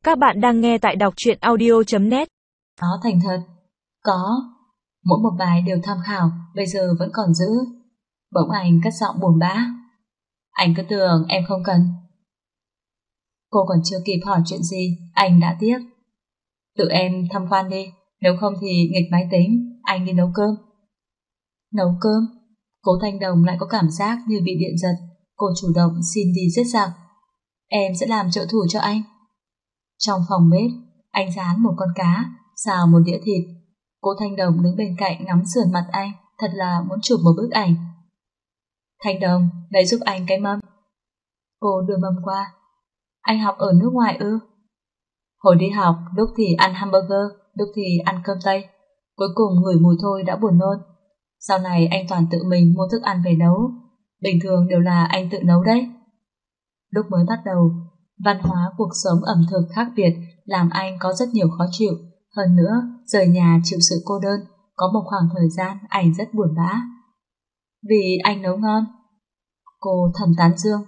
Các bạn đang nghe tại đọc truyện audio.net. Nó thành thật. Có. Mỗi một bài đều tham khảo, bây giờ vẫn còn giữ. Bỗng anh cất giọng buồn bã. Anh cứ tưởng em không cần. Cô còn chưa kịp hỏi chuyện gì, anh đã tiếp. Tự em tham quan đi, nếu không thì nghịch máy tính, anh đi nấu cơm. Nấu cơm? Cố Thanh Đồng lại có cảm giác như bị điện giật. Cô chủ động xin đi giết giặc. Em sẽ làm trợ thủ cho anh. Trong phòng bếp, anh rán một con cá, xào một đĩa thịt. Cố Thanh Đồng đứng bên cạnh ngắm sườn mặt anh, thật là muốn chụp một bức ảnh. Thanh Đồng, lấy giúp anh cái mâm. Cô đưa mâm qua. Anh học ở nước ngoài ư? Hồi đi học, lúc thì ăn hamburger, lúc thì ăn cơm Tây. Cuối cùng ngửi mùi thôi đã buồn nôn. Sau này anh toàn tự mình mua thức ăn về nấu. Bình thường đều là anh tự nấu đấy. Lúc mới bắt đầu, văn hóa cuộc sống ẩm thực khác biệt làm anh có rất nhiều khó chịu. Hơn nữa, rời nhà chịu sự cô đơn, có một khoảng thời gian anh rất buồn bã. Vì anh nấu ngon. Cô thầm tán dương.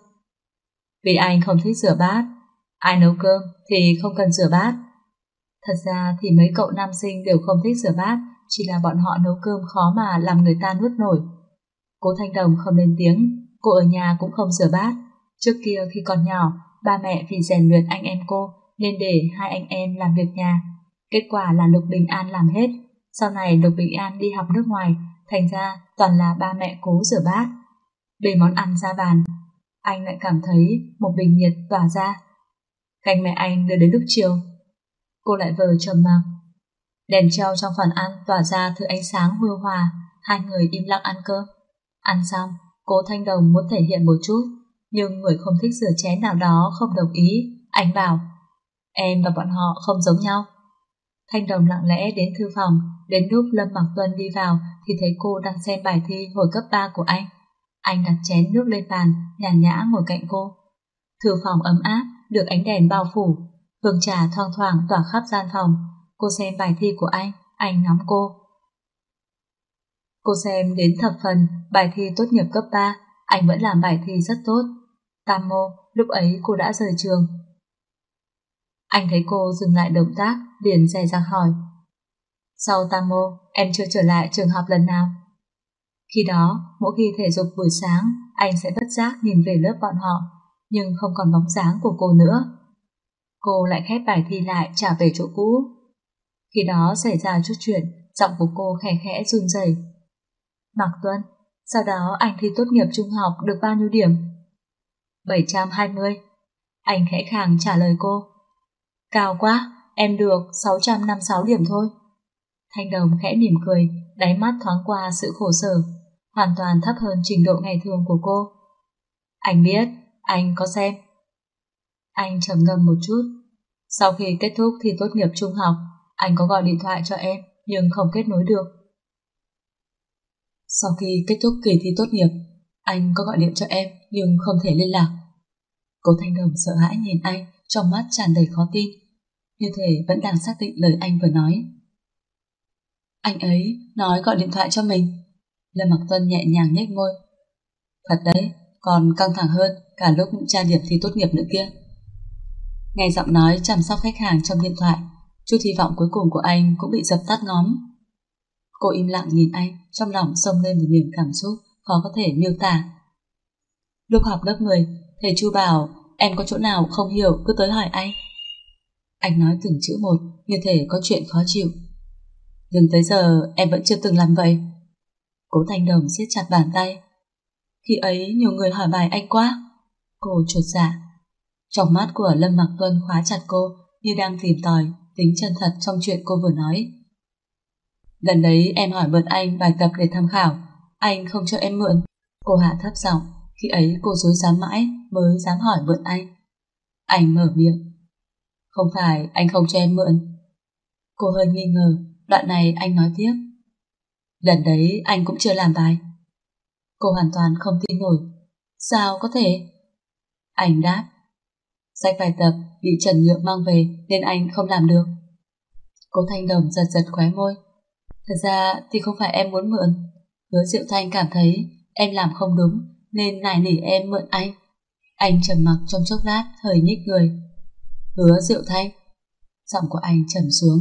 Vì anh không thích rửa bát. Ai nấu cơm thì không cần rửa bát. Thật ra thì mấy cậu nam sinh đều không thích rửa bát, chỉ là bọn họ nấu cơm khó mà làm người ta nuốt nổi. Cố Thanh Đồng không lên tiếng. Cô ở nhà cũng không rửa bát. Trước kia khi còn nhỏ, ba mẹ vì rèn luyện anh em cô nên để hai anh em làm việc nhà. Kết quả là Lục Bình An làm hết. Sau này Lục Bình An đi học nước ngoài, thành ra toàn là ba mẹ cố rửa bát. Để món ăn ra bàn, anh lại cảm thấy một bình nhiệt tỏa ra. Canh mẹ anh đưa đến lúc chiều. Cô lại vờ trầm mặc. Đèn treo trong phòng ăn tỏa ra thứ ánh sáng hưu hòa. Hai người im lặng ăn cơm. Ăn xong, Cố Thanh Đồng muốn thể hiện một chút, nhưng người không thích rửa chén nào đó không đồng ý. Anh bảo, em và bọn họ không giống nhau. Thanh Đồng lặng lẽ đến thư phòng. Đến lúc Lâm Mặc Tuân đi vào thì thấy cô đang xem bài thi hồi cấp 3 của anh. Anh đặt chén nước lên bàn, nhàn nhã ngồi cạnh cô. Thư phòng ấm áp, được ánh đèn bao phủ. Hương trà thoang thoảng tỏa khắp gian phòng. Cô xem bài thi của anh ngắm cô. Cô xem đến thập phần bài thi tốt nghiệp cấp 3, anh vẫn làm bài thi rất tốt. Tam mô, lúc ấy cô đã rời trường. Anh thấy cô dừng lại động tác, liền dè dặt hỏi. Sau tam mô, em chưa trở lại trường học lần nào? Khi đó, mỗi khi thể dục buổi sáng, anh sẽ bất giác nhìn về lớp bọn họ, nhưng không còn bóng dáng của cô nữa. Cô lại khép bài thi lại trả về chỗ cũ. Khi đó xảy ra chút chuyện, giọng của cô khẽ khẽ run rẩy. Mạc Tuân, sau đó anh thi tốt nghiệp trung học được bao nhiêu điểm? 720. Anh khẽ khàng trả lời cô. Cao quá, em được 656 điểm thôi. Thanh Đồng khẽ mỉm cười, đáy mắt thoáng qua sự khổ sở, hoàn toàn thấp hơn trình độ ngày thường của cô. Anh biết, anh có xem. Anh trầm ngâm một chút. Sau khi kết thúc thi tốt nghiệp trung học, anh có gọi điện thoại cho em, nhưng không kết nối được. Sau khi kết thúc kỳ thi tốt nghiệp, anh có gọi điện cho em, nhưng không thể liên lạc. Cố Thanh Đồng sợ hãi nhìn anh, trong mắt tràn đầy khó tin, như thể vẫn đang xác định lời anh vừa nói. Anh ấy nói gọi điện thoại cho mình. Lâm Mặc Tuân nhẹ nhàng nhếch môi. Thật đấy, còn căng thẳng hơn cả lúc tra điểm thi tốt nghiệp nữa kia. Nghe giọng nói chăm sóc khách hàng trong điện thoại, chút hy vọng cuối cùng của anh cũng bị dập tắt ngóm. Cô im lặng nhìn anh, trong lòng xông lên một niềm cảm xúc khó có thể miêu tả. Lúc học lớp 10, thầy Chu bảo em có chỗ nào không hiểu cứ tới hỏi anh. Anh nói từng chữ một, như thể có chuyện khó chịu. Nhưng tới giờ em vẫn chưa từng làm vậy. Cố Thanh Đồng siết chặt bàn tay. Khi ấy nhiều người hỏi bài anh quá. Cô chột dạ. Trong mắt của Lâm Mặc Tuân khóa chặt cô, như đang tìm tòi tính chân thật trong chuyện cô vừa nói. Lần đấy em hỏi mượn anh bài tập để tham khảo, anh không cho em mượn. Cô hạ thấp giọng. Khi ấy cô dối dám mãi mới dám hỏi mượn anh. Anh mở miệng. Không phải anh không cho em mượn. Cô hơi nghi ngờ. Đoạn này anh nói tiếp. Lần đấy anh cũng chưa làm bài. Cô hoàn toàn không tin nổi. Sao có thể? Anh đáp. Sách bài tập bị Trần Nhượng mang về nên anh không làm được. Cố Thanh Đồng giật giật khóe môi. Thật ra thì không phải em muốn mượn. Hứa Diệu Thanh cảm thấy em làm không đúng nên nài nỉ em mượn anh. Anh trầm mặc trong chốc lát, hơi nhích người. Hứa Diệu Thanh, Giọng của anh trầm xuống.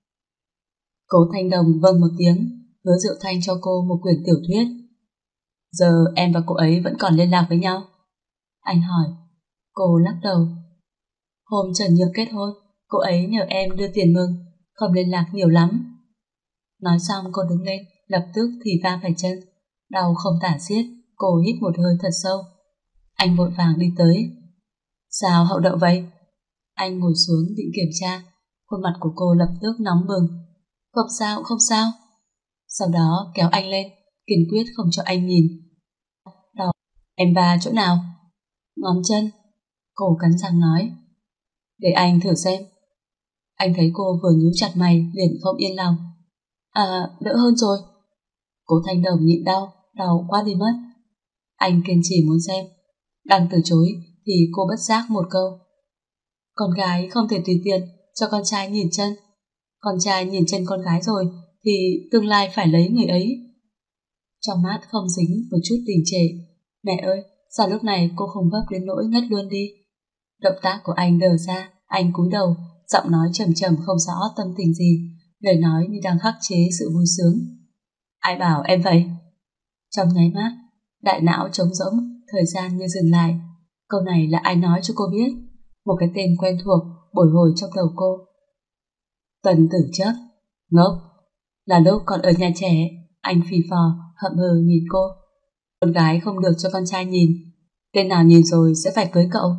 Cố Thanh Đồng vâng một tiếng, Hứa Diệu Thanh cho cô một quyển tiểu thuyết. Giờ em và cô ấy vẫn còn liên lạc với nhau? Anh hỏi. Cô lắc đầu. Hôm Trần Nhược kết hôn, cô ấy nhờ em đưa tiền mừng, không liên lạc nhiều lắm. Nói xong cô đứng lên, lập tức thì va phải chân. Đau không tả xiết, cô hít một hơi thật sâu. Anh vội vàng đi tới. Sao hậu đậu vậy? Anh ngồi xuống định kiểm tra. Khuôn mặt của cô lập tức nóng bừng. Không sao, không sao. Sau đó kéo anh lên, kiên quyết không cho anh nhìn. Đau. Em va chỗ nào? Ngón chân. Cô cắn răng nói. Để anh thử xem. Anh thấy cô vừa nhíu chặt mày liền không yên lòng. À, đỡ hơn rồi. Cố Thanh Đồng nhịn đau, đau quá đi mất. Anh kiên trì muốn xem. Đang từ chối thì cô bất giác một câu. Con gái không thể tùy tiện cho con trai nhìn chân. Con trai nhìn chân con gái rồi thì tương lai phải lấy người ấy. Trong mắt không dính một chút đình trệ. Mẹ ơi, sao lúc này cô không vấp đến nỗi ngất luôn đi? Động tác của anh đờ ra, anh cúi đầu, giọng nói trầm trầm không rõ tâm tình gì, lời nói như đang khắc chế sự vui sướng. Ai bảo em vậy? Trong nháy mắt, đại não trống rỗng, thời gian như dừng lại. Câu này là ai nói cho cô biết? Một cái tên quen thuộc bồi hồi trong đầu cô. Tần Tử Chấp. Ngốc. Là lúc còn ở nhà trẻ, anh phì phò, hậm hờ nhìn cô. Con gái không được cho con trai nhìn. Tên nào nhìn rồi sẽ phải cưới cậu.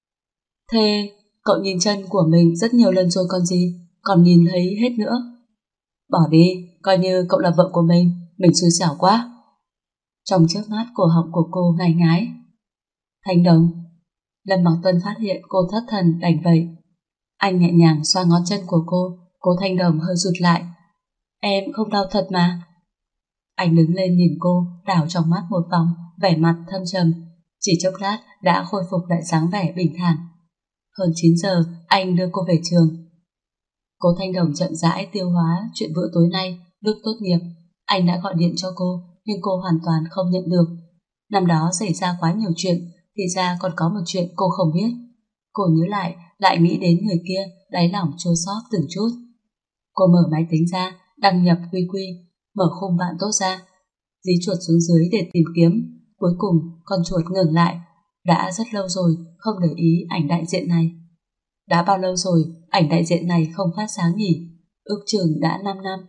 Thế cậu nhìn chân của mình rất nhiều lần rồi còn gì, còn nhìn thấy hết nữa. Bỏ đi, coi như cậu là vợ của mình xui xẻo quá. Trong chớp mắt cổ họng của cô ngài ngái. Thanh Đồng. Lâm Mặc Tuân phát hiện cô thất thần đành vậy. Anh nhẹ nhàng xoa ngón chân của cô. Cố Thanh Đồng hơi rụt lại. Em không đau thật mà. Anh đứng lên nhìn cô, đảo trong mắt một vòng, vẻ mặt thâm trầm. Chỉ chốc lát đã khôi phục lại dáng vẻ bình thản. Hơn 9 giờ anh đưa cô về trường. Cố Thanh Đồng chậm rãi tiêu hóa chuyện bữa tối nay. Lúc tốt nghiệp anh đã gọi điện cho cô, nhưng cô hoàn toàn không nhận được. Năm đó xảy ra quá nhiều chuyện, thì ra còn có một chuyện cô không biết. Cô nhớ lại nghĩ đến người kia, đáy lòng chua xót từng chút. Cô mở máy tính ra, đăng nhập QQ, mở khung bạn tốt ra, dí chuột xuống dưới để tìm kiếm. Cuối cùng con chuột ngừng lại. Đã rất lâu rồi không để ý ảnh đại diện này. Đã bao lâu rồi ảnh đại diện này không phát sáng nhỉ? Ước chừng đã 5 năm.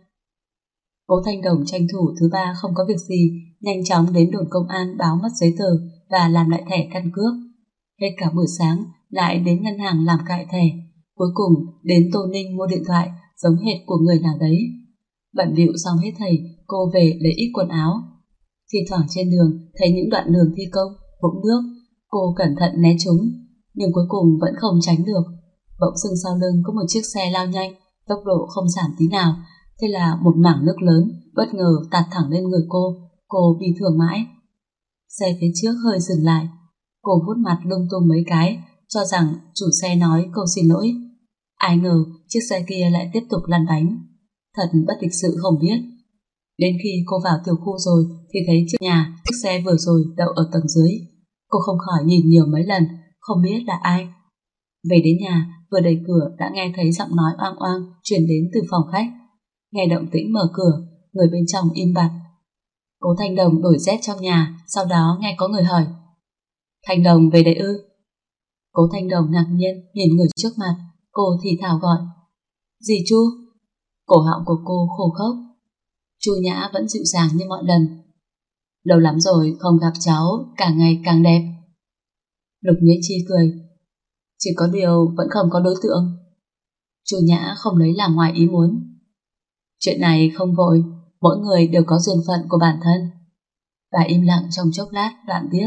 Cố Thanh Đồng tranh thủ thứ ba không có việc gì, nhanh chóng đến đồn công an báo mất giấy tờ và làm lại thẻ căn cước. Hết cả buổi sáng lại đến ngân hàng làm cại thẻ, cuối cùng đến Tô Ninh mua điện thoại giống hệt của người nào đấy. Bận bịu xong hết thầy, cô về lấy ít quần áo. Thi thoảng trên đường thấy những đoạn đường thi công, vũng nước, cô cẩn thận né chúng, nhưng cuối cùng vẫn không tránh được. Bỗng dưng sau lưng có một chiếc xe lao nhanh, tốc độ không giảm tí nào. Thế là một mảng nước lớn bất ngờ tạt thẳng lên người cô bị thương mãi. Xe phía trước hơi dừng lại, cô vuốt mặt lung tung mấy cái, cho rằng chủ xe nói câu xin lỗi. Ai ngờ chiếc xe kia lại tiếp tục lăn bánh. Thật bất lịch sự không biết. Đến khi cô vào tiểu khu rồi thì thấy chiếc xe vừa rồi đậu ở tầng dưới. Cô không khỏi nhìn nhiều mấy lần, không biết là ai. Về đến nhà, vừa đẩy cửa đã nghe thấy giọng nói oang oang truyền đến từ phòng khách. Nghe động tĩnh mở cửa, người bên trong im bặt. Cố Thanh Đồng đổi dép trong nhà, sau đó nghe có người hỏi. Thanh Đồng về đấy ư? Cố Thanh Đồng ngạc nhiên nhìn người trước mặt, cô thì thào gọi. Dì Chu? Cổ họng của cô khô khốc. Chu Nhã vẫn dịu dàng như mọi lần. Lâu lắm rồi không gặp cháu, càng ngày càng đẹp. Lục Nghĩa Chi cười. Chỉ có điều vẫn không có đối tượng. Chu Nhã không lấy làm ngoài ý muốn. Chuyện này không vội, mỗi người đều có duyên phận của bản thân. Bà im lặng trong chốc lát đoạn tiếp.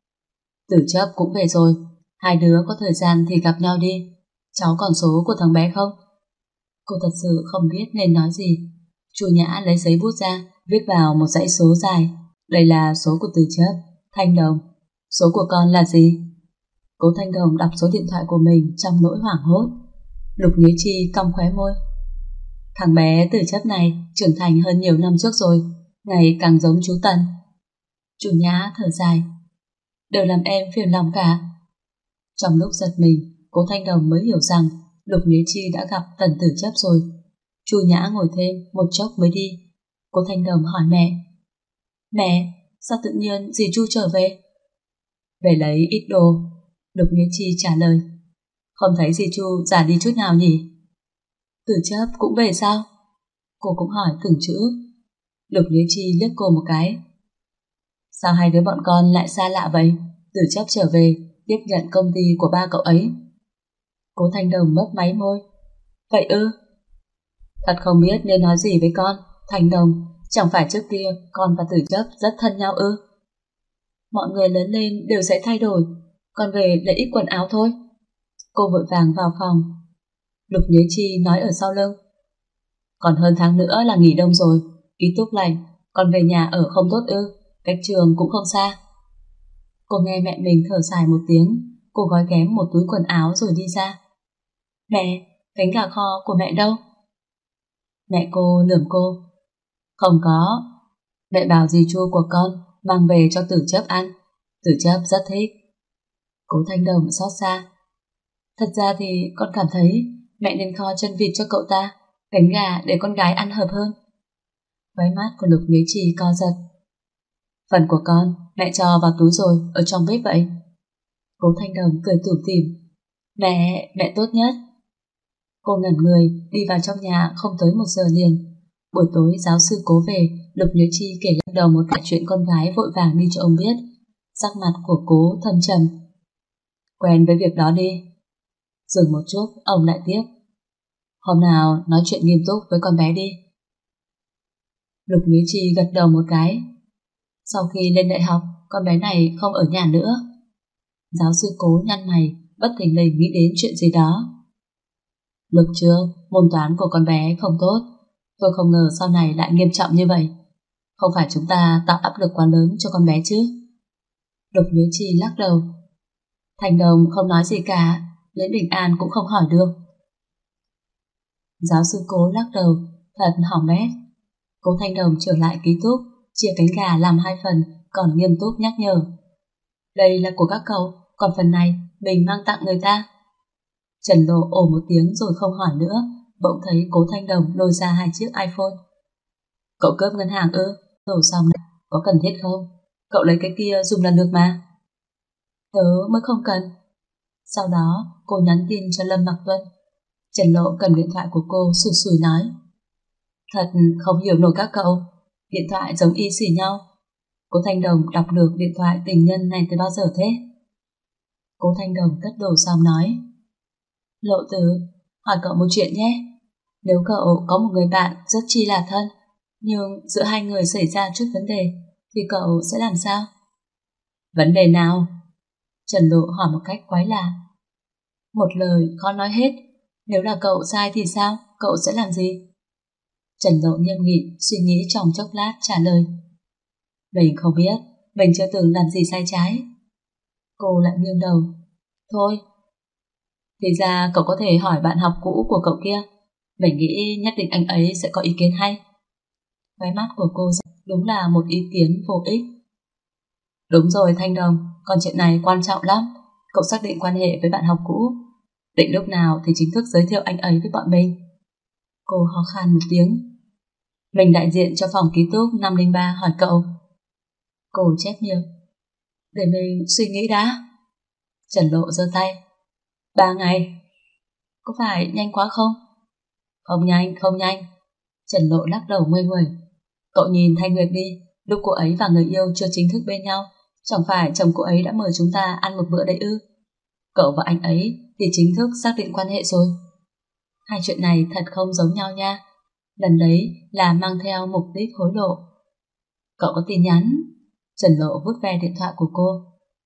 Tử Chấp cũng về rồi, hai đứa có thời gian thì gặp nhau đi. Cháu còn số của thằng bé không? Cô thật sự không biết nên nói gì. Chu Nhã lấy giấy bút ra, viết vào một dãy số dài. Đây là số của Tử Chấp. Thanh Đồng. Số của con là gì? Cố Thanh Đồng đọc số điện thoại của mình trong nỗi hoảng hốt. Lục Nghĩa Chi cong khóe môi. Thằng bé Tử Chấp này trưởng thành hơn nhiều năm trước rồi, ngày càng giống chú Tần. Chu Nhã thở dài. Đều làm em phiền lòng cả. Trong lúc giật mình, Cố Thanh Đồng mới hiểu rằng Lục Nghĩa Chi đã gặp Tần Tử Chấp rồi. Chu Nhã ngồi thêm một chốc mới đi. Cô Thanh Đồng hỏi mẹ. Mẹ, sao tự nhiên dì Chu trở về? Về lấy ít đồ. Lục Nghĩa Chi trả lời. Không thấy dì Chu già đi chút nào nhỉ? Tử Chấp cũng về sao? Cô cũng hỏi từng chữ. Lục Nghĩa Chi liếc cô một cái. Sao hai đứa bọn con lại xa lạ vậy? Tử Chấp trở về tiếp nhận công ty của ba cậu ấy. Cố Thanh Đồng mấp máy môi. Vậy ư? Thật không biết nên nói gì với con. Thanh Đồng, chẳng phải trước kia con và Tử Chấp rất thân nhau ư? Mọi người lớn lên đều sẽ thay đổi, con về lấy ít quần áo thôi. Cô vội vàng vào phòng. Lục Nghĩa Chi nói ở sau lưng. Còn hơn tháng nữa là nghỉ đông rồi, ký túc lạnh, con về nhà ở không tốt ư? Cách trường cũng không xa. Cô nghe mẹ mình thở dài một tiếng. Cô gói ghém một túi quần áo rồi đi ra. Mẹ, cánh gà kho của mẹ đâu? Mẹ cô lườm cô. Không có. Mẹ bảo dì Chu của con mang về cho Tử Chấp ăn. Tử Chấp rất thích. Cố Thanh Đồng xót xa. Thật ra thì con cảm thấy mẹ nên kho chân vịt cho cậu ta, cánh gà để con gái ăn hợp hơn. Khóe mắt của Lục Nghĩa Trì co giật. Phần của con mẹ cho vào túi rồi, ở trong bếp vậy. Cố Thanh Đồng cười tủm tỉm. Mẹ tốt nhất. Cô ngẩn người đi vào trong nhà không tới 1 giờ liền. Buổi tối giáo sư Cố về, Lục Nghĩa Chi kể lần đầu một vài chuyện con gái vội vàng đi cho ông biết. Sắc mặt của Cố thâm trầm. Quen với việc đó đi. Dừng một chút, ông lại tiếp. Hôm nào nói chuyện nghiêm túc với con bé đi. Lục Nghĩa Chi gật đầu một cái. Sau khi lên đại học, con bé này không ở nhà nữa. Giáo sư Cố nhăn mày, bất thình lình nghĩ đến chuyện gì đó. Lục Trương, môn toán của con bé không tốt. Tôi không ngờ sau này lại nghiêm trọng như vậy. Không phải chúng ta tạo áp lực quá lớn cho con bé chứ? Lục Nghĩa Chi lắc đầu. Thành Đồng không nói gì cả, đến Bình An cũng không hỏi được. Giáo sư Cố lắc đầu, thật hỏng bét. Cố Thanh Đồng trở lại ký túc, chia cánh gà làm 2 phần, còn nghiêm túc nhắc nhở. Đây là của các cậu, còn phần này mình mang tặng người ta. Trần Lộ ồ một tiếng rồi không hỏi nữa, bỗng thấy Cố Thanh Đồng lôi ra 2 chiếc iPhone. Cậu cướp ngân hàng ư? Đổ xong này, có cần thiết không? Cậu lấy cái kia dùng là được mà. Tớ mới không cần. Sau đó cô nhắn tin cho Lâm Mặc Tuân. Trần Lộ cầm điện thoại của cô sủi sủi nói. Thật không hiểu nổi các cậu, điện thoại giống y xì nhau. Cố Thanh Đồng đọc được điện thoại tình nhân này từ bao giờ thế? Cố Thanh Đồng cất đồ xong nói. Lộ Tử, hỏi cậu một chuyện nhé. Nếu cậu có một người bạn rất chi là thân, nhưng giữa hai người xảy ra chút vấn đề, thì cậu sẽ làm sao? Vấn đề nào? Trần Lộ hỏi một cách quái lạ. Một lời khó nói hết. Nếu là cậu sai thì sao? Cậu sẽ làm gì? Trần Lộ nghiêm nghị suy nghĩ trong chốc lát trả lời. Mình không biết, mình chưa từng làm gì sai trái. Cô lại nghiêng đầu. Thôi. Thì ra cậu có thể hỏi bạn học cũ của cậu kia. Mình nghĩ nhất định anh ấy sẽ có ý kiến hay. Khóe mắt của cô đúng là một ý kiến vô ích. Đúng rồi Thanh Đồng, còn chuyện này quan trọng lắm. Cậu xác định quan hệ với bạn học cũ, định lúc nào thì chính thức giới thiệu anh ấy với bọn mình. Cô ho khan một tiếng. Mình đại diện cho phòng ký túc 503 hỏi cậu. Cô chép miệng. Để mình suy nghĩ đã. Trần Lộ giơ tay. 3 ngày. Có phải nhanh quá không? Không nhanh. Trần Lộ lắc đầu nguây nguẩy. Cậu nhìn Thanh Nguyệt đi, lúc cô ấy và người yêu chưa chính thức bên nhau, chẳng phải chồng cô ấy đã mời chúng ta ăn một bữa đấy ư? Cậu và anh ấy thì chính thức xác định quan hệ rồi. Hai chuyện này thật không giống nhau nha. Lần đấy là mang theo mục đích hối lộ. Cậu có tin nhắn? Trần Lộ vuốt ve điện thoại của cô.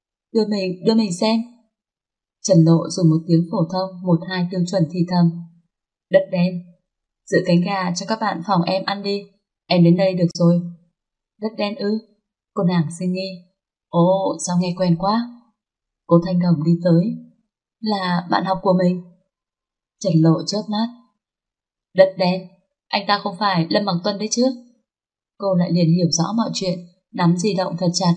Đưa mình xem. Trần Lộ dùng một tiếng phổ thông 1-2 tiêu chuẩn thì thầm. Đất đen. Giữ cánh gà cho các bạn phòng em ăn đi. Em đến đây được rồi. Đất đen ư? Cô nàng xin nghi. Ồ, sao nghe quen quá. Cô Thanh Đồng đi tới. Là bạn học của mình. Trần Lộ chớp mắt. Đất đen, anh ta không phải Lâm Bằng Tuân đấy chứ? Cô lại liền hiểu rõ mọi chuyện, nắm di động thật chặt.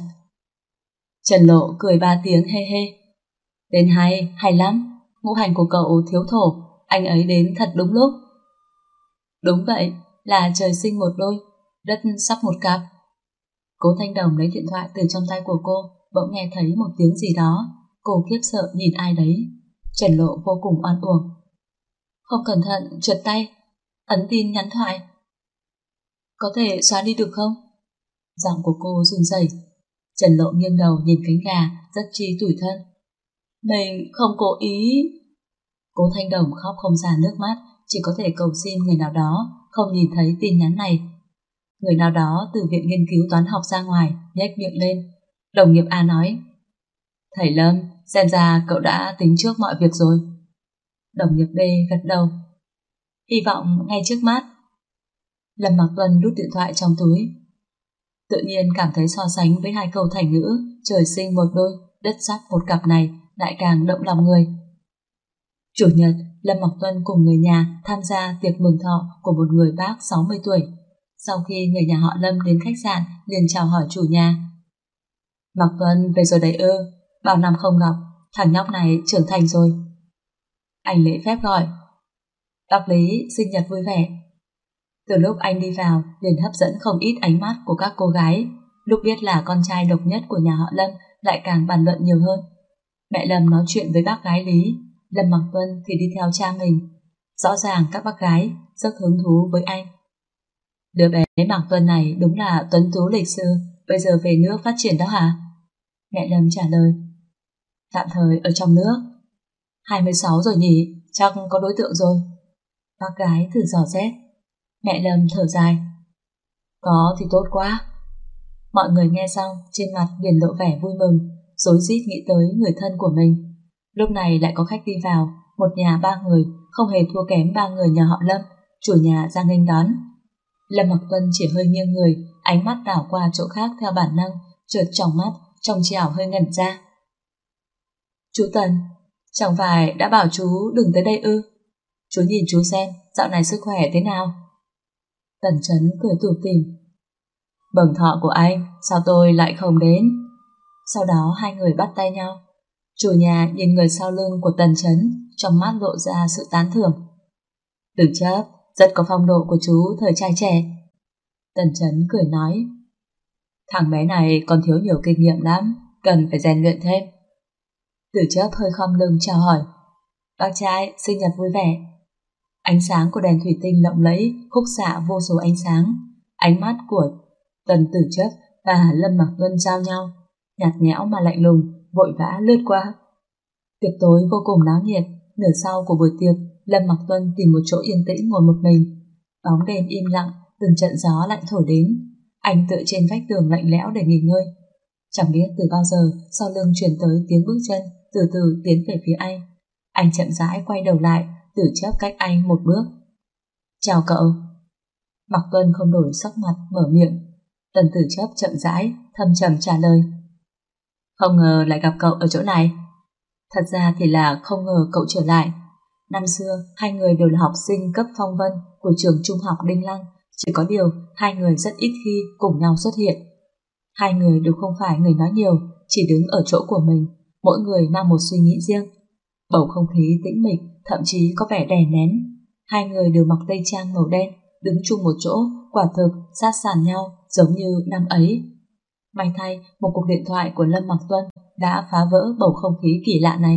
Trần Lộ cười 3 tiếng hê hê. Tên hay lắm. Ngũ hành của cậu thiếu thổ, anh ấy đến thật đúng lúc. Đúng vậy, là trời sinh một đôi, đất sắp một cặp. Cố Thanh Đồng lấy điện thoại từ trong tay của cô, bỗng nghe thấy một tiếng gì đó. Cô khiếp sợ nhìn ai đấy. Trần Lộ vô cùng oan uổng. Không cẩn thận, trượt tay, ấn tin nhắn thoại. Có thể xóa đi được không? Giọng của cô run rẩy. Trần Lộ nghiêng đầu nhìn cánh gà, rất chi tủi thân. Mình không cố ý. Cố Thanh Đồng khóc không ra nước mắt, chỉ có thể cầu xin người nào đó không nhìn thấy tin nhắn này. Người nào đó từ viện nghiên cứu toán học ra ngoài, nhếch miệng lên. Đồng nghiệp A nói: Thầy Lâm, xem ra cậu đã tính trước mọi việc rồi. Đồng nghiệp B gật đầu. Hy vọng ngay trước mắt. Lâm Mặc Tuân đút điện thoại trong túi. Tự nhiên cảm thấy so sánh với hai câu thành ngữ trời sinh một đôi, đất sắp một cặp này lại càng động lòng người. Chủ nhật, Lâm Mặc Tuân cùng người nhà tham gia tiệc mừng thọ của một người bác 60 tuổi. Sau khi người nhà họ Lâm đến khách sạn liền chào hỏi chủ nhà. Mặc Tuân về rồi đấy ư? Bao năm không gặp, thằng nhóc này trưởng thành rồi. Anh lễ phép gọi. Bác Lý sinh nhật vui vẻ. Từ lúc anh đi vào liền hấp dẫn không ít ánh mắt của các cô gái. Lúc biết là con trai độc nhất của nhà họ Lâm lại càng bàn luận nhiều hơn. Mẹ Lâm nói chuyện với bác gái Lý, Lâm Mặc Tuân thì đi theo cha mình. Rõ ràng các bác gái rất hứng thú với anh. Đứa bé Mặc Tuân này đúng là tuấn tú lịch sự, bây giờ về nước phát triển đó hả? Mẹ Lâm trả lời. Tạm thời ở trong nước. 26 rồi nhỉ, chắc có đối tượng rồi. Bác gái thử dò xét. Mẹ Lâm thở dài. Có thì tốt quá. Mọi người nghe xong trên mặt liền lộ vẻ vui mừng, rối rít nghĩ tới người thân của mình. Lúc này lại có khách đi vào, một nhà ba người, không hề thua kém ba người nhà họ Lâm. Chủ nhà ra nghênh đón. Lâm Mặc Tuân chỉ hơi nghiêng người, ánh mắt đảo qua chỗ khác theo bản năng, chợt trong mắt, trong trẻo hơi ngẩn ra. Chú Tần, chẳng phải đã bảo chú đừng tới đây ư? Chú nhìn chú xem, dạo này sức khỏe thế nào? Tần Chấn cười tủm tỉm. Mừng thọ của anh, sao tôi lại không đến? Sau đó hai người bắt tay nhau. Chủ nhà nhìn người sau lưng của Tần Chấn, trong mắt lộ ra sự tán thưởng. Đừng chấp, rất có phong độ của chú thời trai trẻ. Tần Chấn cười nói. Thằng bé này còn thiếu nhiều kinh nghiệm lắm, cần phải rèn luyện thêm. Tử Chấp hơi khom lưng chào hỏi. Bác trai, sinh nhật vui vẻ. Ánh sáng của đèn thủy tinh lộng lẫy khúc xạ vô số ánh sáng. Ánh mắt của Tần Tử Chấp và Lâm Mặc Tuân giao nhau, nhạt nhẽo mà lạnh lùng, vội vã lướt qua. Tiệc tối vô cùng náo nhiệt. Nửa sau của buổi tiệc, Lâm Mặc Tuân tìm một chỗ yên tĩnh ngồi một mình. Bóng đêm im lặng, từng trận gió lạnh thổi đến. Anh tựa trên vách tường lạnh lẽo để nghỉ ngơi. Chẳng biết từ bao giờ sau lưng truyền tới tiếng bước chân từ từ tiến về phía anh. Anh chậm rãi quay đầu lại, Tử Chấp cách anh một bước. Chào cậu. Mặc Tuân không đổi sắc mặt mở miệng. Tần Tử Chấp chậm rãi thâm trầm trả lời. Không ngờ lại gặp cậu ở chỗ này. Thật ra thì là không ngờ cậu trở lại. Năm xưa hai người đều là học sinh cấp phong vân của trường trung học Đinh Lăng, chỉ có điều hai người rất ít khi cùng nhau xuất hiện. Hai người đều không phải người nói nhiều, chỉ đứng ở chỗ của mình, mỗi người mang một suy nghĩ riêng. Bầu không khí tĩnh mịch, thậm chí có vẻ đè nén. Hai người đều mặc tây trang màu đen, đứng chung một chỗ, quả thực sát sàn nhau giống như năm ấy. May thay, một cuộc điện thoại của Lâm Mặc Tuân đã phá vỡ bầu không khí kỳ lạ này.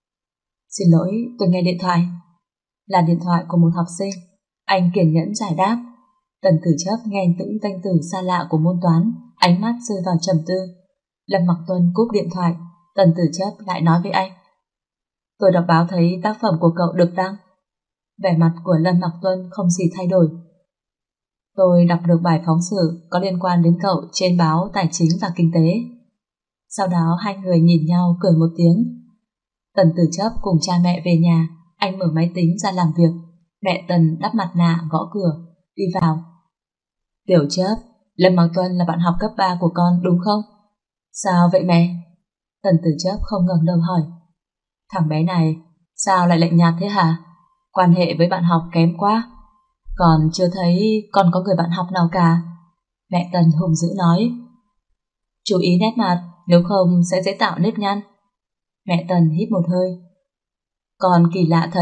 Xin lỗi, tôi nghe điện thoại. Là điện thoại của một học sinh. Anh kiên nhẫn giải đáp. Tần Tử Chấp nghe những danh từ xa lạ của môn toán, ánh mắt rơi vào trầm tư. Lâm Mặc Tuân cúp điện thoại. Tần Tử Chấp lại nói với anh. Tôi đọc báo thấy tác phẩm của cậu được đăng. Vẻ mặt của Lâm Mặc Tuân không gì thay đổi. Tôi đọc được bài phóng sự có liên quan đến cậu trên báo Tài chính và Kinh tế. Sau đó hai người nhìn nhau cười một tiếng. Tần Tử Chấp cùng cha mẹ về nhà, anh mở máy tính ra làm việc. Mẹ Tần đắp mặt nạ gõ cửa, đi vào. Tiểu Chấp, Lâm Mặc Tuân là bạn học cấp 3 của con đúng không? Sao vậy mẹ? Tần Tử Chấp không ngẩng đầu hỏi. Thằng bé này, sao lại lạnh nhạt thế hả? Quan hệ với bạn học kém quá. Còn chưa thấy con có người bạn học nào cả. Mẹ Tần hùng dữ nói. Chú ý nét mặt, nếu không sẽ dễ tạo nếp nhăn. Mẹ Tần hít một hơi. Con kỳ lạ thật,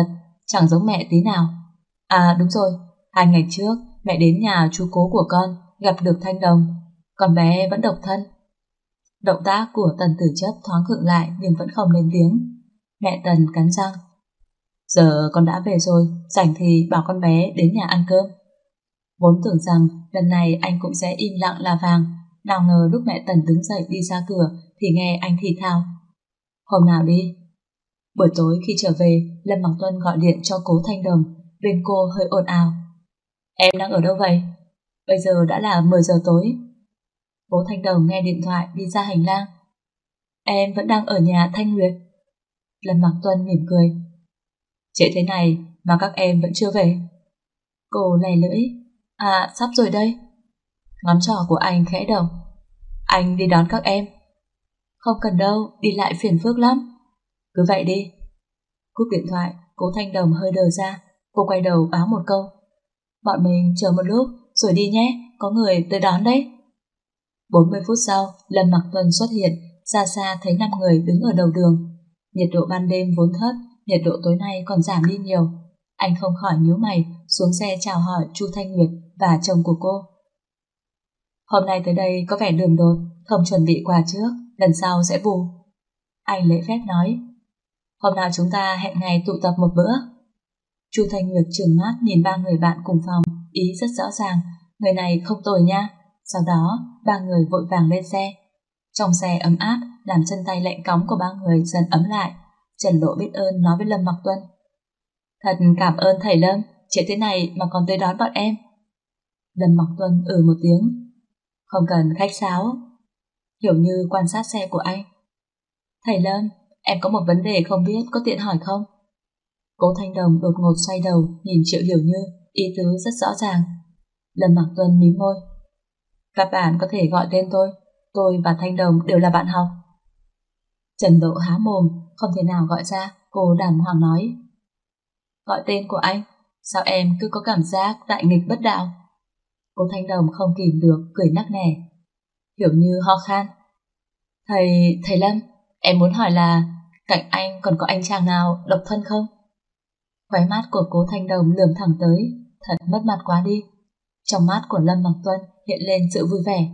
chẳng giống mẹ tí nào. À đúng rồi, 2 ngày trước mẹ đến nhà chú cố của con, gặp được Thanh Đồng. Con bé vẫn độc thân. Động tác của Tần Tử Chấp thoáng khựng lại nhưng vẫn không lên tiếng. Mẹ Tần cắn răng. Giờ con đã về rồi, rảnh thì bảo con bé đến nhà ăn cơm. Vốn tưởng rằng lần này anh cũng sẽ im lặng là vàng, nào ngờ lúc mẹ Tần đứng dậy đi ra cửa thì nghe anh thì thào. Hôm nào đi. Buổi tối khi trở về, Lâm Mặc Tuân gọi điện cho Cố Thanh Đồng, bên cô hơi ồn ào. Em đang ở đâu vậy? Bây giờ đã là 10 giờ tối. Cố Thanh Đồng nghe điện thoại đi ra hành lang. Em vẫn đang ở nhà Thanh Nguyệt. Lâm Mặc Tuân mỉm cười. Trễ thế này mà các em vẫn chưa về. Cô lè lưỡi. À sắp rồi đây. Ngón trỏ của anh khẽ động. Anh đi đón các em. Không cần đâu, đi lại phiền phức lắm. Cứ vậy đi. Cúp điện thoại, Cố Thanh Đồng hơi đờ ra. Cô quay đầu báo một câu. Bọn mình chờ một lúc rồi đi nhé, có người tới đón đấy. 40 phút sau, Lâm Mặc Tuân xuất hiện, xa xa thấy 5 người đứng ở đầu đường. Nhiệt độ ban đêm vốn thấp, nhiệt độ tối nay còn giảm đi nhiều. Anh không khỏi nhíu mày, xuống xe chào hỏi Chu Thanh Nguyệt và chồng của cô. Hôm nay tới đây có vẻ đường đột, không chuẩn bị quà trước, lần sau sẽ bù. Anh lễ phép nói. Hôm nào chúng ta hẹn ngày tụ tập một bữa. Chu Thanh Nguyệt trừng mắt nhìn 3 người bạn cùng phòng, ý rất rõ ràng, người này không tồi nha. Sau đó, 3 người vội vàng lên xe. Trong xe ấm áp, làm chân tay lạnh cóng của 3 người dần ấm lại. Trần Lộ biết ơn nói với Lâm Mặc Tuân. Thật cảm ơn thầy Lâm, trễ thế này mà còn tới đón bọn em. Lâm Mặc Tuân một tiếng. Không cần khách sáo. Hiểu Như quan sát xe của anh. Thầy Lâm, em có một vấn đề không biết có tiện hỏi không? Cố Thanh Đồng đột ngột xoay đầu nhìn Triệu Hiểu Như, ý tứ rất rõ ràng. Lâm Mặc Tuân mím môi. Các bạn có thể gọi tên tôi và Thanh Đồng đều là bạn học. Trần Lộ há mồm, không thể nào gọi ra, cô đàng hoàng nói. Gọi tên của anh, sao em cứ có cảm giác đại nghịch bất đạo? Cố Thanh Đồng không kìm được, cười nắc nẻ. Hiểu Như ho khan. Thầy Lâm, em muốn hỏi là cạnh anh còn có anh chàng nào độc thân không? Khóe mắt của Cố Thanh Đồng lườm thẳng tới, thật mất mặt quá đi. Trong mắt của Lâm Mặc Tuân hiện lên sự vui vẻ.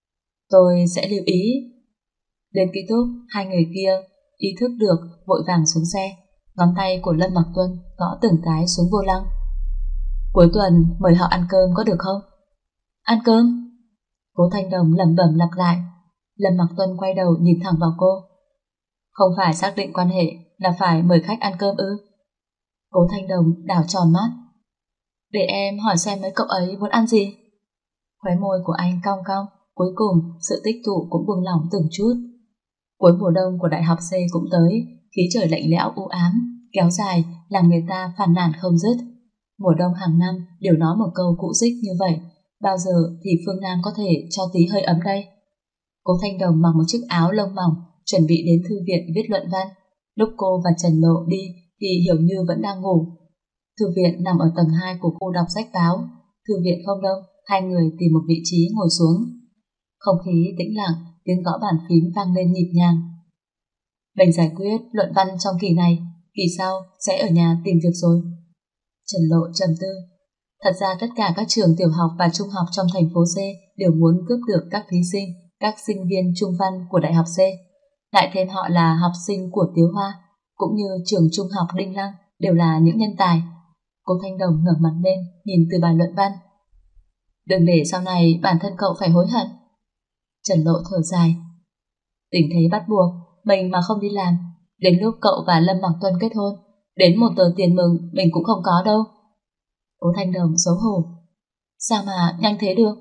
Tôi sẽ lưu ý. Đến ký túc, 2 người kia ý thức được vội vàng xuống xe. Ngón tay của Lâm Mặc Tuân gõ từng cái xuống vô lăng. Cuối tuần mời họ ăn cơm có được không? Ăn cơm? Cố Thanh Đồng lẩm bẩm lặp lại. Lâm Mặc Tuân quay đầu nhìn thẳng vào cô. Không phải xác định quan hệ là phải mời khách ăn cơm ư? Cố Thanh Đồng đảo tròn mắt. Để em hỏi xem mấy cậu ấy muốn ăn gì. Khóe môi của anh cong cong. Cuối cùng sự tích tụ cũng buông lỏng từng chút. Cuối mùa đông của đại học C cũng tới. Khí trời lạnh lẽo u ám kéo dài làm người ta phàn nàn không dứt. Mùa đông hàng năm đều nói một câu cũ dích như vậy. Bao giờ thì phương Nam có thể cho tí hơi ấm đây? Cố Thanh Đồng mặc một chiếc áo lông mỏng, chuẩn bị đến thư viện viết luận văn. Lúc cô và Trần Lộ đi thì Hiểu Như vẫn đang ngủ. Thư viện nằm ở tầng 2 của khu đọc sách báo. Thư viện không đông, 2 người tìm một vị trí ngồi xuống. Không khí tĩnh lặng, tiếng gõ bàn phím vang lên nhịp nhàng. Mình giải quyết luận văn trong kỳ này, kỳ sau sẽ ở nhà tìm việc rồi. Trần Lộ trầm tư. Thật ra tất cả các trường tiểu học và trung học trong thành phố C đều muốn cướp được các thí sinh, các sinh viên trung văn của đại học C. Lại thêm họ là học sinh của Tiếu Hoa, cũng như trường trung học Đinh Lăng đều là những nhân tài. Cố Thanh Đồng ngẩng mặt lên, nhìn từ bài luận văn. Đừng để sau này bản thân cậu phải hối hận. Trần Lộ thở dài. Tình thế bắt buộc, mình mà không đi làm, đến lúc cậu và Lâm Mặc Tuân kết hôn, đến một tờ tiền mừng mình cũng không có đâu. Cố Thanh Đồng xấu hổ. Sao mà nhanh thế được?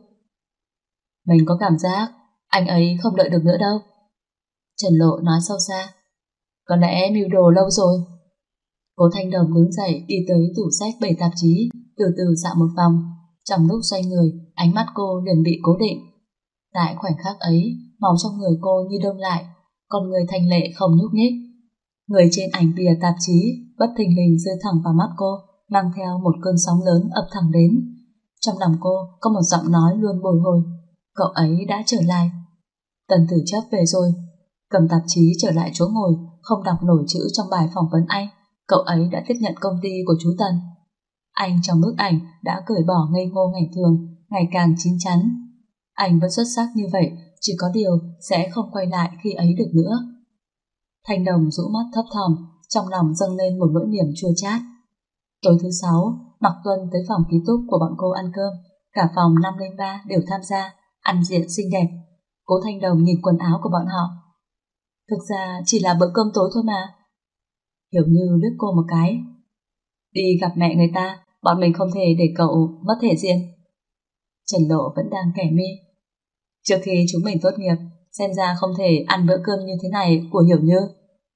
Mình có cảm giác anh ấy không đợi được nữa đâu. Trần Lộ nói sâu xa. Có lẽ mưu đồ lâu rồi. Cố Thanh Đồng đứng dậy đi tới tủ sách bày tạp chí, từ từ dạo một vòng. Trong lúc xoay người, ánh mắt cô liền bị cố định. Tại khoảnh khắc ấy, máu trong người cô như đông lại, con người thanh lệ không nhúc nhích. Người trên ảnh bìa tạp chí bất thình lình rơi thẳng vào mắt cô, mang theo một cơn sóng lớn ập thẳng đến. Trong lòng cô có một giọng nói luôn bồi hồi. Cậu ấy đã trở lại. Tần Tử Chấp về rồi. Cầm tạp chí trở lại chỗ ngồi, không đọc nổi chữ trong bài phỏng vấn anh, cậu ấy đã tiếp nhận công ty của chú Tần. Anh trong bức ảnh đã cởi bỏ ngây ngô ngày thường, ngày càng chín chắn. Anh vẫn xuất sắc như vậy, chỉ có điều sẽ không quay lại khi ấy được nữa. Thanh Đồng rũ mắt thấp thỏm, trong lòng dâng lên một nỗi niềm chua chát. Tối thứ 6, Mạc Tuân tới phòng ký túc của bọn cô ăn cơm. Cả phòng 503 đều tham gia, ăn diện xinh đẹp. Cố Thanh Đồng nhìn quần áo của bọn họ. Thực ra chỉ là bữa cơm tối thôi mà. Hiểu Như liếc cô một cái. Đi gặp mẹ người ta, bọn mình không thể để cậu mất thể diện. Trần Lộ vẫn đang kẻ mi. Trước khi chúng mình tốt nghiệp, xem ra không thể ăn bữa cơm như thế này của Hiểu Như.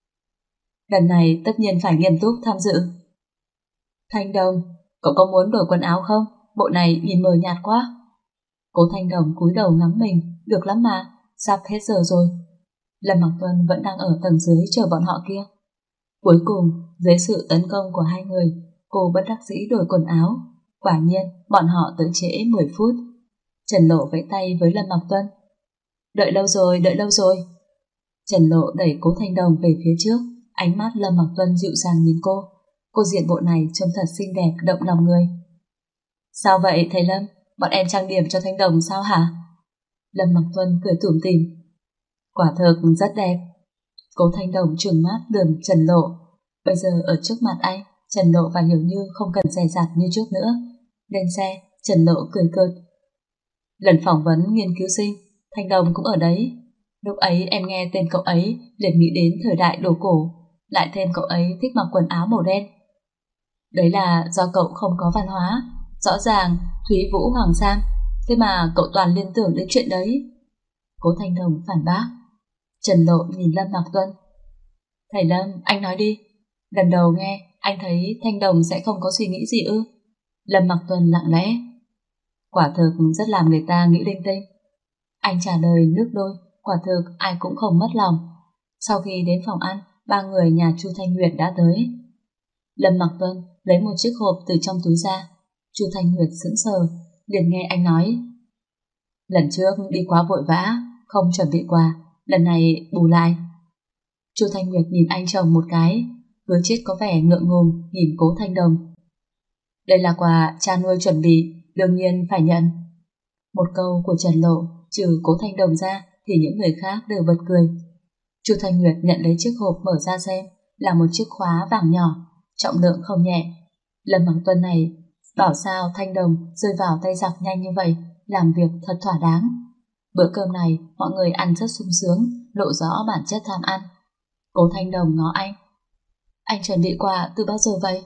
Lần này tất nhiên phải nghiêm túc tham dự. Thanh Đồng, cậu có muốn đổi quần áo không? Bộ này nhìn mờ nhạt quá. Cố Thanh Đồng cúi đầu ngắm mình. Được lắm mà, sắp hết giờ rồi. Lâm Mặc Tuân vẫn đang ở tầng dưới chờ bọn họ kia. Cuối cùng, dưới sự tấn công của hai người, cô bất đắc dĩ đổi quần áo. Quả nhiên, bọn họ tới trễ 10 phút. Trần Lộ vẫy tay với Lâm Mặc Tuân. Đợi lâu rồi, đợi lâu rồi. Trần Lộ đẩy Cố Thanh Đồng về phía trước. Ánh mắt Lâm Mặc Tuân dịu dàng nhìn cô. Cô diện bộ này trông thật xinh đẹp, động lòng người. Sao vậy thầy Lâm? Bọn em trang điểm cho Thanh Đồng sao hả? Lâm Mặc Tuân cười tủm tỉm. Quả thực rất đẹp. Cố Thanh Đồng trừng mắt lườm Trần Lộ. Bây giờ ở trước mặt anh, Trần Lộ và Hiểu Như không cần dè dặt như trước nữa. Lên xe, Trần Lộ cười cợt. Lần phỏng vấn nghiên cứu sinh, Thanh Đồng cũng ở đấy. Lúc ấy em nghe tên cậu ấy liền nghĩ đến thời đại đồ cổ, lại thêm cậu ấy thích mặc quần áo màu đen. Đấy là do cậu không có văn hóa. Rõ ràng Thúy Vũ Hoàng Sam, thế mà cậu toàn liên tưởng đến chuyện đấy. Cố Thanh Đồng phản bác. Trần Lộ nhìn Lâm Mặc Tuân. Thầy Lâm, anh nói đi. Lần đầu nghe, anh thấy Thanh Đồng sẽ không có suy nghĩ gì ư? Lâm Mặc Tuân lặng lẽ. Quả thực rất làm người ta nghĩ linh tinh. Anh trả lời nước đôi, quả thực ai cũng không mất lòng. Sau khi đến phòng ăn, ba người nhà Chu Thanh Nguyệt đã tới. Lâm Mặc Tuân lấy một chiếc hộp từ trong túi ra. Chu Thanh Nguyệt sững sờ, liền nghe anh nói. Lần trước đi quá vội vã, không chuẩn bị quà, lần này bù lại. Chu Thanh Nguyệt nhìn anh chồng một cái, Hứa Chiết có vẻ ngượng ngùng nhìn Cố Thanh Đồng. Đây là quà cha nuôi chuẩn bị, đương nhiên phải nhận. Một câu của Trần Lộ, trừ Cố Thanh Đồng ra thì những người khác đều bật cười. Chu Thanh Nguyệt nhận lấy chiếc hộp mở ra xem, là một chiếc khóa vàng nhỏ, trọng lượng không nhẹ. Lâm Mặc Tuân này bảo sao Thanh Đồng rơi vào tay giặc nhanh như vậy, làm việc thật thỏa đáng. Bữa cơm này mọi người ăn rất sung sướng, lộ rõ bản chất tham ăn. Cố Thanh Đồng ngó anh. Anh chuẩn bị quà từ bao giờ vậy?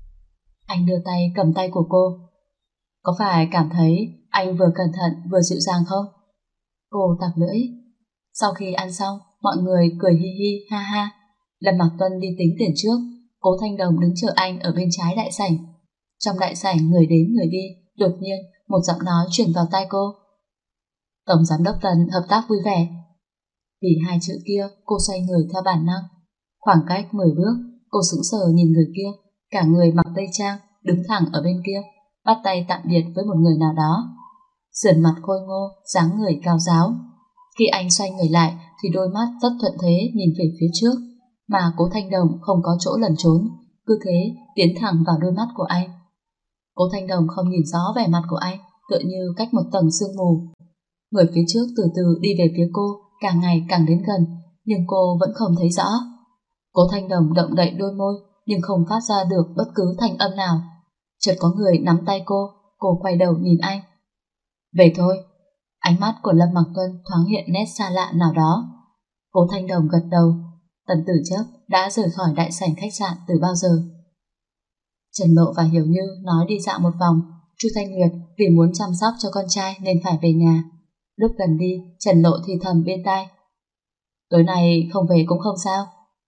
Anh đưa tay cầm tay của cô. Có phải cảm thấy anh vừa cẩn thận vừa dịu dàng không? Cô tặc lưỡi. Sau khi ăn xong, mọi người cười hi hi ha ha. Lâm Mặc Tuân đi tính tiền trước, Cố Thanh Đồng đứng chờ anh ở bên trái đại sảnh. Trong đại sảnh người đến người đi, đột nhiên một giọng nói truyền vào tai cô. Tổng giám đốc Tần hợp tác vui vẻ. Vì hai chữ kia, cô xoay người theo bản năng. Khoảng cách 10 bước, cô sững sờ nhìn người kia, cả người mặc tây trang, đứng thẳng ở bên kia, bắt tay tạm biệt với một người nào đó. Sườn mặt khôi ngô, dáng người cao ráo. Khi anh xoay người lại thì đôi mắt rất thuận thế nhìn về phía trước, mà Cố Thanh Đồng không có chỗ lẩn trốn, cứ thế tiến thẳng vào đôi mắt của anh. Cố Thanh Đồng không nhìn rõ vẻ mặt của anh, tựa như cách một tầng sương mù. Người phía trước từ từ đi về phía cô, càng ngày càng đến gần, nhưng cô vẫn không thấy rõ. Cố Thanh Đồng động đậy đôi môi, nhưng không phát ra được bất cứ thanh âm nào. Chợt có người nắm tay cô quay đầu nhìn anh. Về thôi. Ánh mắt của Lâm Mặc Tuân thoáng hiện nét xa lạ nào đó. Cố Thanh Đồng gật đầu. Tần Tử Chấp đã rời khỏi đại sảnh khách sạn từ bao giờ. Trần Lộ và Hiểu Như nói đi dạo một vòng. Chu Thanh Nguyệt vì muốn chăm sóc cho con trai nên phải về nhà. Lúc gần đi, Trần Lộ thì thầm bên tai. Tối nay không về cũng không sao.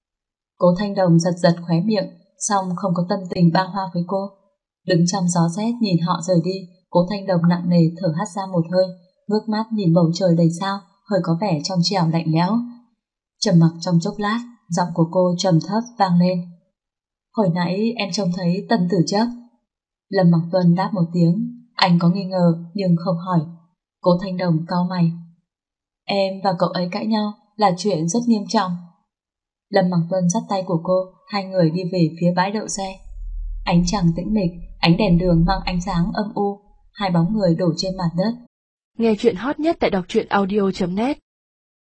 Cố Thanh Đồng giật giật khóe miệng, xong không có tâm tình ba hoa với cô. Đứng trong gió rét nhìn họ rời đi, Cố Thanh Đồng nặng nề thở hắt ra một hơi, ngước mắt nhìn bầu trời đầy sao, hơi có vẻ trong trẻo lạnh lẽo. Trầm mặc trong chốc lát, giọng của cô trầm thấp vang lên. Hồi nãy em trông thấy Tần Tử Chấp. Lâm Mặc Tuân đáp một tiếng, anh có nghi ngờ nhưng không hỏi. Cố Thanh Đồng cau mày. Em và cậu ấy cãi nhau là chuyện rất nghiêm trọng. Lâm Mặc Tuân dắt tay của cô, hai người đi về phía bãi đậu xe. Ánh trăng tĩnh mịch, ánh đèn đường mang ánh sáng âm u, hai bóng người đổ trên mặt đất. Nghe chuyện hot nhất tại đọc truyện audio.net